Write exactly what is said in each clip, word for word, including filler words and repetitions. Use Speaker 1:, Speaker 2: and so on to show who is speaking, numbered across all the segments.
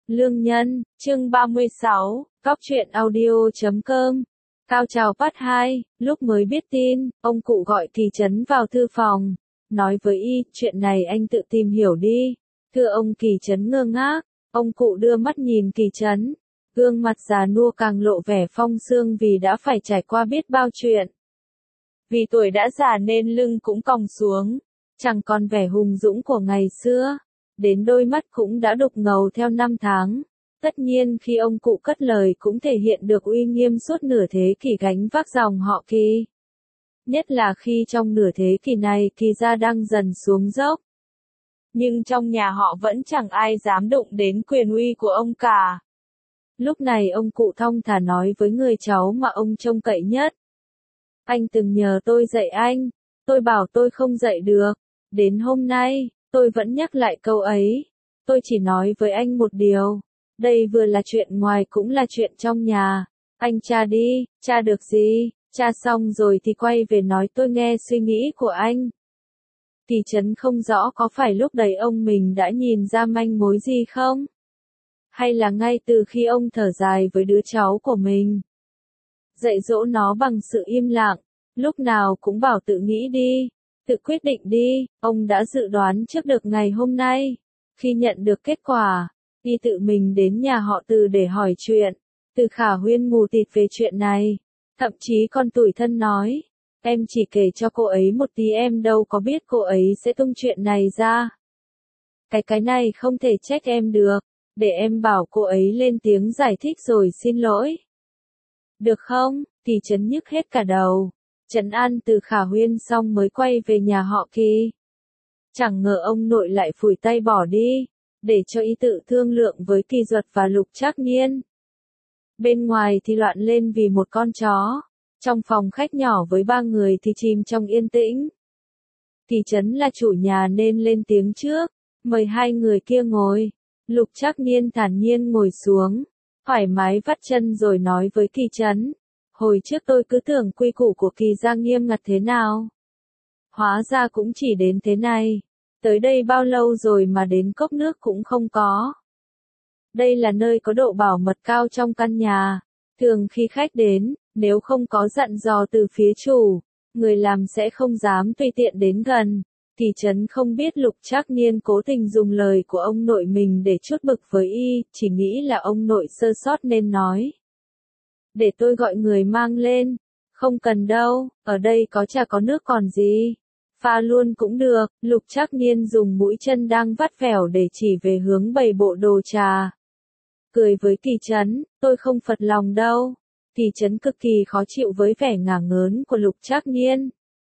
Speaker 1: Lương Nhân, chương ba mươi sáu, Cóc truyện audio chấm com. Cao trào part hai, lúc mới biết tin, ông cụ gọi Kỳ Trấn vào thư phòng, nói với y, chuyện này anh tự tìm hiểu đi. Thưa ông. Kỳ Trấn ngơ ngác, ông cụ đưa mắt nhìn Kỳ Trấn, gương mặt già nua càng lộ vẻ phong sương vì đã phải trải qua biết bao chuyện. Vì tuổi đã già nên lưng cũng còng xuống, chẳng còn vẻ hùng dũng của ngày xưa, đến đôi mắt cũng đã đục ngầu theo năm tháng. Tất nhiên khi ông cụ cất lời cũng thể hiện được uy nghiêm suốt nửa thế kỷ gánh vác dòng họ Kỳ. Nhất là khi trong nửa thế kỷ này Kỳ gia đang dần xuống dốc. Nhưng trong nhà họ vẫn chẳng ai dám đụng đến quyền uy của ông cả. Lúc này ông cụ thong thả nói với người cháu mà ông trông cậy nhất. Anh từng nhờ tôi dạy anh, tôi bảo tôi không dạy được. Đến hôm nay, tôi vẫn nhắc lại câu ấy. Tôi chỉ nói với anh một điều. Đây vừa là chuyện ngoài cũng là chuyện trong nhà. Anh tra đi, tra được gì? Tra xong rồi thì quay về nói tôi nghe suy nghĩ của anh. Kỳ Trấn không rõ có phải lúc đấy ông mình đã nhìn ra manh mối gì không? Hay là ngay từ khi ông thở dài với đứa cháu của mình, dạy dỗ nó bằng sự im lặng, lúc nào cũng bảo tự nghĩ đi, tự quyết định đi, ông đã dự đoán trước được ngày hôm nay. Khi nhận được kết quả, y tự mình đến nhà họ Từ để hỏi chuyện. Từ Khả Huyên mù tịt về chuyện này, thậm chí còn tủi thân nói, em chỉ kể cho cô ấy một tí, em đâu có biết cô ấy sẽ tung chuyện này ra. Cái cái này không thể trách em được, để em bảo cô ấy lên tiếng giải thích rồi xin lỗi. Được không? Kỳ Trấn nhức hết cả đầu. Trấn an Từ Khả Huyên xong mới quay về nhà họ Kỳ. Chẳng ngờ ông nội lại phủi tay bỏ đi, để cho y tự thương lượng với Kỳ Duật và Lục Trác Niên. Bên ngoài thì loạn lên vì một con chó, trong phòng khách nhỏ với ba người thì chìm trong yên tĩnh. Kỳ Trấn là chủ nhà nên lên tiếng trước, mời hai người kia ngồi. Lục Trác Niên thản nhiên ngồi xuống, thoải mái vắt chân rồi nói với Kỳ Trấn. Hồi trước tôi cứ tưởng quy củ của Kỳ gia nghiêm ngặt thế nào. Hóa ra cũng chỉ đến thế này. Tới đây bao lâu rồi mà đến cốc nước cũng không có. Đây là nơi có độ bảo mật cao trong căn nhà. Thường khi khách đến, nếu không có dặn dò từ phía chủ, người làm sẽ không dám tùy tiện đến gần. Kỳ Trấn không biết Lục Trác Niên cố tình dùng lời của ông nội mình để chuốt bực với y, chỉ nghĩ là ông nội sơ sót nên nói. Để tôi gọi người mang lên. Không cần đâu, ở đây có trà có nước còn gì. Pha luôn cũng được. Lục Trác Niên dùng mũi chân đang vắt vẻo để chỉ về hướng bày bộ đồ trà. Cười với Kỳ Trấn, tôi không phật lòng đâu. Kỳ Trấn cực kỳ khó chịu với vẻ ngả ngớn của Lục Trác Niên.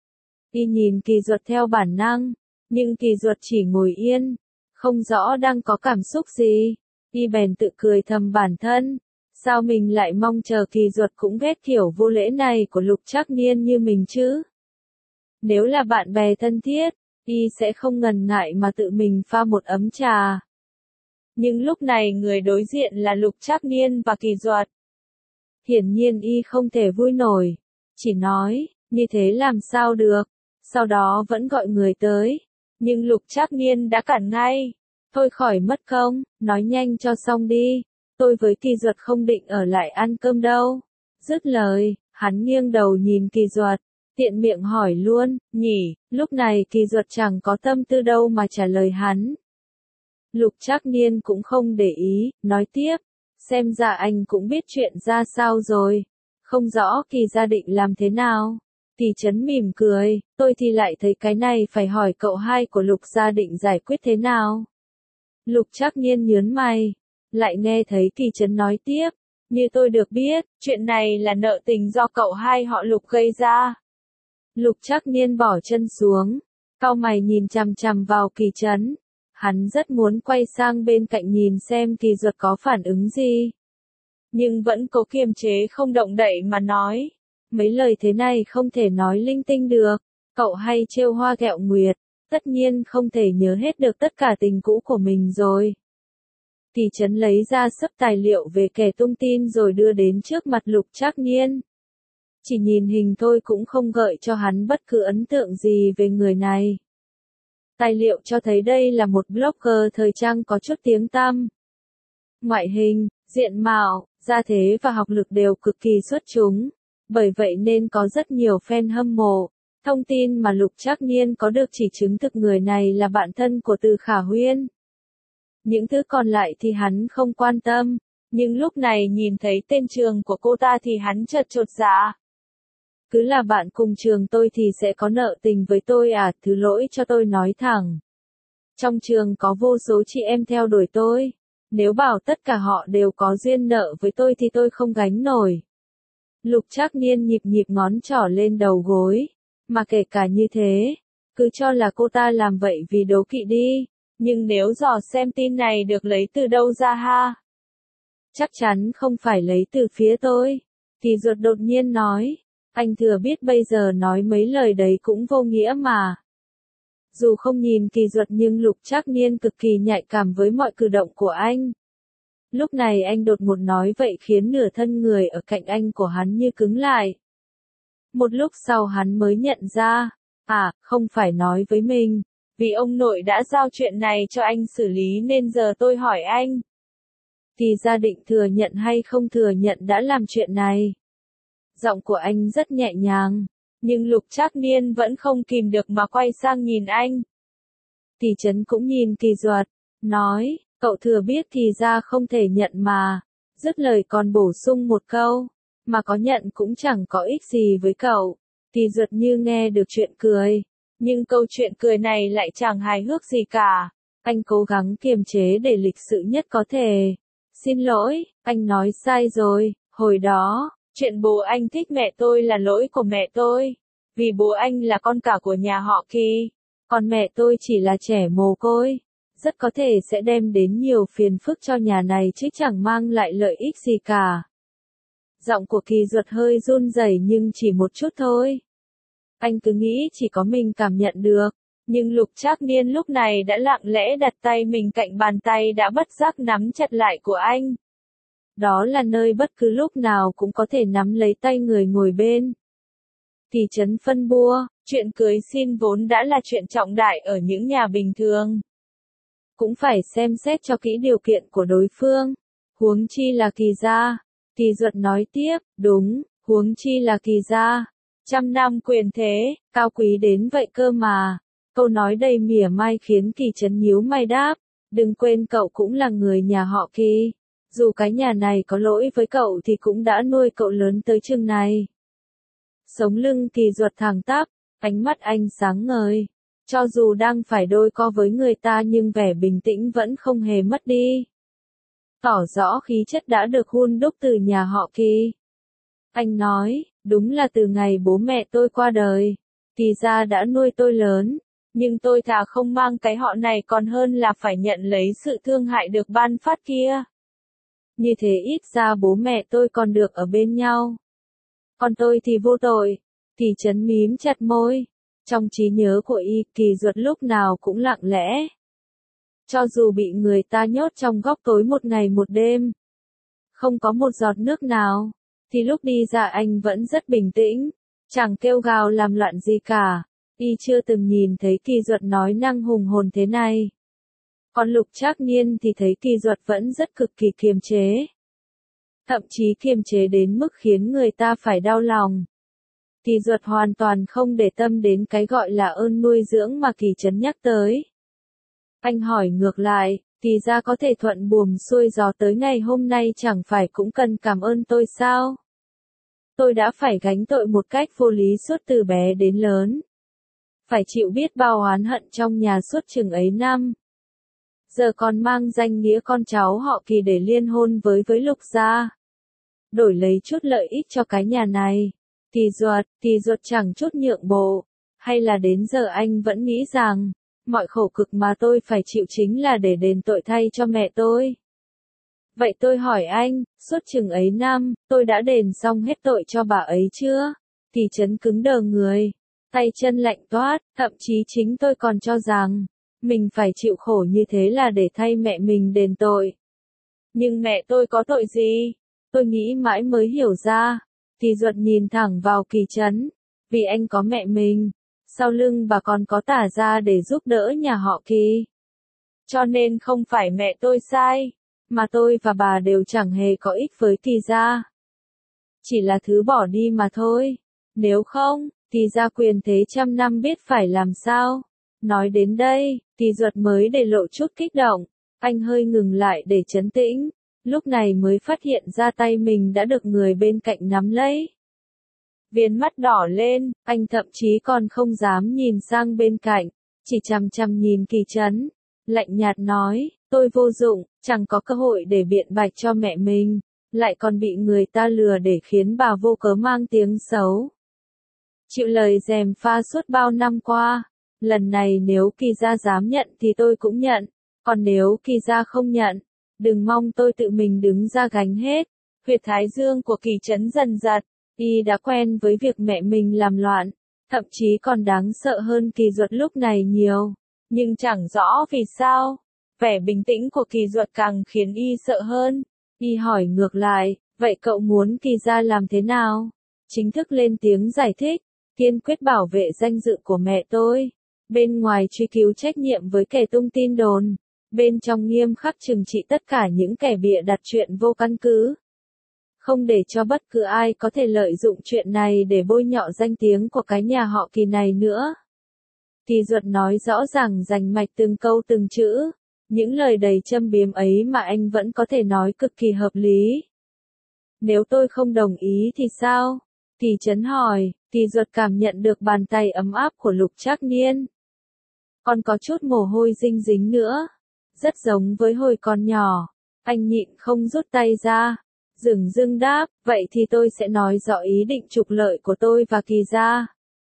Speaker 1: Y nhìn Kỳ Duật theo bản năng, nhưng Kỳ Duật chỉ ngồi yên, không rõ đang có cảm xúc gì. Y bèn tự cười thầm bản thân, sao mình lại mong chờ Kỳ Duật cũng ghét kiểu vô lễ này của Lục Trác Niên như mình chứ? Nếu là bạn bè thân thiết, y sẽ không ngần ngại mà tự mình pha một ấm trà. Nhưng lúc này người đối diện là Lục Trác Niên và Kỳ Duật. Hiển nhiên y không thể vui nổi, chỉ nói, như thế làm sao được, sau đó vẫn gọi người tới. Nhưng Lục Trác Niên đã cản ngay, thôi khỏi mất công, nói nhanh cho xong đi, tôi với Kỳ Duật không định ở lại ăn cơm đâu. Dứt lời, hắn nghiêng đầu nhìn Kỳ Duật, tiện miệng hỏi luôn, nhỉ, lúc này Kỳ Duật chẳng có tâm tư đâu mà trả lời hắn. Lục Trác Niên cũng không để ý, nói tiếp, xem ra anh cũng biết chuyện ra sao rồi, không rõ Kỳ gia định làm thế nào. Kỳ Trấn mỉm cười, tôi thì lại thấy cái này phải hỏi cậu hai của Lục gia định giải quyết thế nào. Lục Trác Niên nhớn mày, lại nghe thấy Kỳ Trấn nói tiếp, như tôi được biết, chuyện này là nợ tình do cậu hai họ Lục gây ra. Lục Trác Niên bỏ chân xuống, cau mày nhìn chằm chằm vào Kỳ Trấn. Hắn rất muốn quay sang bên cạnh nhìn xem Kỳ Duật có phản ứng gì, nhưng vẫn cố kiềm chế không động đậy mà nói. Mấy lời thế này không thể nói linh tinh được, cậu hay trêu hoa ghẹo nguyệt, tất nhiên không thể nhớ hết được tất cả tình cũ của mình rồi. Kỳ Trấn lấy ra sấp tài liệu về kẻ tung tin rồi đưa đến trước mặt Lục Trác Niên. Chỉ nhìn hình thôi cũng không gợi cho hắn bất cứ ấn tượng gì về người này. Tài liệu cho thấy đây là một blogger thời trang có chút tiếng tăm. ngoại hình, diện mạo, gia thế và học lực đều cực kỳ xuất chúng. Bởi vậy nên có rất nhiều fan hâm mộ. Thông tin mà Lục Trác Niên có được chỉ chứng thực người này là bạn thân của Từ Khả Huyên. Những thứ còn lại thì hắn không quan tâm, nhưng lúc này nhìn thấy tên trường của cô ta thì hắn chợt chột dạ. Cứ là bạn cùng trường tôi thì sẽ có nợ tình với tôi à, thứ lỗi cho tôi nói thẳng. Trong trường có vô số chị em theo đuổi tôi, nếu bảo tất cả họ đều có duyên nợ với tôi thì tôi không gánh nổi. Lục Trác Niên nhịp nhịp ngón trỏ lên đầu gối, mà kể cả như thế, cứ cho là cô ta làm vậy vì đố kỵ đi, nhưng nếu dò xem tin này được lấy từ đâu ra ha? Chắc chắn không phải lấy từ phía tôi. Kỳ Duật đột nhiên nói, anh thừa biết bây giờ nói mấy lời đấy cũng vô nghĩa mà. Dù không nhìn Kỳ Duật nhưng Lục Trác Niên cực kỳ nhạy cảm với mọi cử động của anh. Lúc này anh đột ngột nói vậy khiến nửa thân người ở cạnh anh của hắn như cứng lại. Một lúc sau hắn mới nhận ra, à, không phải nói với mình, vì ông nội đã giao chuyện này cho anh xử lý nên giờ tôi hỏi anh. Thì gia định thừa nhận hay không thừa nhận đã làm chuyện này? Giọng của anh rất nhẹ nhàng, nhưng Lục Trác Niên vẫn không kìm được mà quay sang nhìn anh. Tỷ Trấn cũng nhìn Kỳ Duật, nói, cậu thừa biết thì ra không thể nhận mà, dứt lời còn bổ sung một câu, mà có nhận cũng chẳng có ích gì với cậu. Kỳ Duật như nghe được chuyện cười, nhưng câu chuyện cười này lại chẳng hài hước gì cả. Anh cố gắng kiềm chế để lịch sự nhất có thể. Xin lỗi, anh nói sai rồi, hồi đó, chuyện bố anh thích mẹ tôi là lỗi của mẹ tôi, vì bố anh là con cả của nhà họ Kỳ, còn mẹ tôi chỉ là trẻ mồ côi, rất có thể sẽ đem đến nhiều phiền phức cho nhà này chứ chẳng mang lại lợi ích gì cả. Giọng của Kỳ Duật hơi run rẩy nhưng chỉ một chút thôi. Anh cứ nghĩ chỉ có mình cảm nhận được, nhưng Lục Trác Niên lúc này đã lặng lẽ đặt tay mình cạnh bàn tay đã bất giác nắm chặt lại của anh. Đó là nơi bất cứ lúc nào cũng có thể nắm lấy tay người ngồi bên. Tỷ Trấn phân bua, chuyện cưới xin vốn đã là chuyện trọng đại ở những nhà bình thường. Cũng phải xem xét cho kỹ điều kiện của đối phương, huống chi là Kỳ gia. Kỳ Duật nói tiếp, đúng, huống chi là Kỳ gia. Trăm năm quyền thế, cao quý đến vậy cơ mà. Câu nói đầy mỉa mai khiến Kỳ Trấn nhíu mày đáp, đừng quên cậu cũng là người nhà họ Kỳ. Dù cái nhà này có lỗi với cậu thì cũng đã nuôi cậu lớn tới chừng này. Sống lưng Kỳ Duật thẳng tắp, ánh mắt anh sáng ngời. Cho dù đang phải đôi co với người ta nhưng vẻ bình tĩnh vẫn không hề mất đi. Tỏ rõ khí chất đã được hun đúc từ nhà họ Kỳ. Anh nói, đúng là từ ngày bố mẹ tôi qua đời, Kỳ gia đã nuôi tôi lớn, nhưng tôi thà không mang cái họ này còn hơn là phải nhận lấy sự thương hại được ban phát kia. Như thế ít ra bố mẹ tôi còn được ở bên nhau. Còn tôi thì vô tội. Tỷ Trấn mím chặt môi. Trong trí nhớ của y, Kỳ Duật lúc nào cũng lặng lẽ. Cho dù bị người ta nhốt trong góc tối một ngày một đêm, không có một giọt nước nào, thì lúc đi ra anh vẫn rất bình tĩnh, chẳng kêu gào làm loạn gì cả. Y chưa từng nhìn thấy Kỳ Duật nói năng hùng hồn thế này. Còn Lục Trác Niên thì thấy Kỳ Duật vẫn rất cực kỳ kiềm chế. Thậm chí kiềm chế đến mức khiến người ta phải đau lòng. Kỳ Duật hoàn toàn không để tâm đến cái gọi là ơn nuôi dưỡng mà Kỳ Trấn nhắc tới. Anh hỏi ngược lại, Kỳ gia có thể thuận buồm xuôi gió tới ngày hôm nay chẳng phải cũng cần cảm ơn tôi sao? Tôi đã phải gánh tội một cách vô lý suốt từ bé đến lớn. Phải chịu biết bao oán hận trong nhà suốt chừng ấy năm. Giờ còn mang danh nghĩa con cháu họ Kỳ để liên hôn với với Lục gia. Đổi lấy chút lợi ích cho cái nhà này. Kỳ Duật, Kỳ Duật chẳng chút nhượng bộ. Hay là đến giờ anh vẫn nghĩ rằng, mọi khổ cực mà tôi phải chịu chính là để đền tội thay cho mẹ tôi. Vậy tôi hỏi anh, suốt chừng ấy năm, tôi đã đền xong hết tội cho bà ấy chưa? Kỳ Trấn cứng đờ người, tay chân lạnh toát, thậm chí chính tôi còn cho rằng, mình phải chịu khổ như thế là để thay mẹ mình đền tội. Nhưng mẹ tôi có tội gì? Tôi nghĩ mãi mới hiểu ra. Kỳ Duật nhìn thẳng vào Kỳ Trấn, vì anh có mẹ mình, sau lưng bà còn có Tả gia để giúp đỡ nhà họ Kỳ. Cho nên không phải mẹ tôi sai, mà tôi và bà đều chẳng hề có ích với Kỳ gia. Chỉ là thứ bỏ đi mà thôi. Nếu không, Kỳ gia quyền thế trăm năm biết phải làm sao. Nói đến đây, Kỳ Duật mới để lộ chút kích động. Anh hơi ngừng lại để trấn tĩnh. Lúc này mới phát hiện ra tay mình đã được người bên cạnh nắm lấy. Viền mắt đỏ lên, anh thậm chí còn không dám nhìn sang bên cạnh, chỉ chằm chằm nhìn Kỳ Trấn, lạnh nhạt nói, tôi vô dụng, chẳng có cơ hội để biện bạch cho mẹ mình, lại còn bị người ta lừa để khiến bà vô cớ mang tiếng xấu. Chịu lời gièm pha suốt bao năm qua, lần này nếu Kỳ gia dám nhận thì tôi cũng nhận, còn nếu Kỳ gia không nhận, đừng mong tôi tự mình đứng ra gánh hết. Huyệt thái dương của Kỳ Trấn dần giật. Y đã quen với việc mẹ mình làm loạn, thậm chí còn đáng sợ hơn Kỳ Duật lúc này nhiều. Nhưng chẳng rõ vì sao, vẻ bình tĩnh của Kỳ Duật càng khiến Y sợ hơn. Y hỏi ngược lại, vậy cậu muốn Kỳ gia làm thế nào? Chính thức lên tiếng giải thích, kiên quyết bảo vệ danh dự của mẹ tôi. Bên ngoài truy cứu trách nhiệm với kẻ tung tin đồn, bên trong nghiêm khắc trừng trị tất cả những kẻ bịa đặt chuyện vô căn cứ. Không để cho bất cứ ai có thể lợi dụng chuyện này để bôi nhọ danh tiếng của cái nhà họ Kỳ này nữa. Kỳ Duật nói rõ ràng rành mạch từng câu từng chữ, những lời đầy châm biếm ấy mà anh vẫn có thể nói cực kỳ hợp lý. Nếu tôi không đồng ý thì sao? Kỳ Trấn hỏi. Kỳ Duật cảm nhận được bàn tay ấm áp của Lục Trác Niên. Còn có chút mồ hôi dinh dính nữa, rất giống với hồi còn nhỏ. Anh nhịn không rút tay ra. Dửng dưng đáp, vậy thì tôi sẽ nói rõ ý định trục lợi của tôi và Kỳ gia.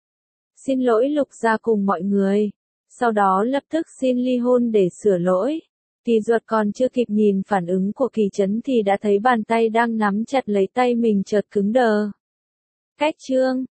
Speaker 1: Xin lỗi Lục gia cùng mọi người. Sau đó lập tức xin ly hôn để sửa lỗi. Kỳ Duật còn chưa kịp nhìn phản ứng của Kỳ Trấn thì đã thấy bàn tay đang nắm chặt lấy tay mình chợt cứng đờ. Cách chương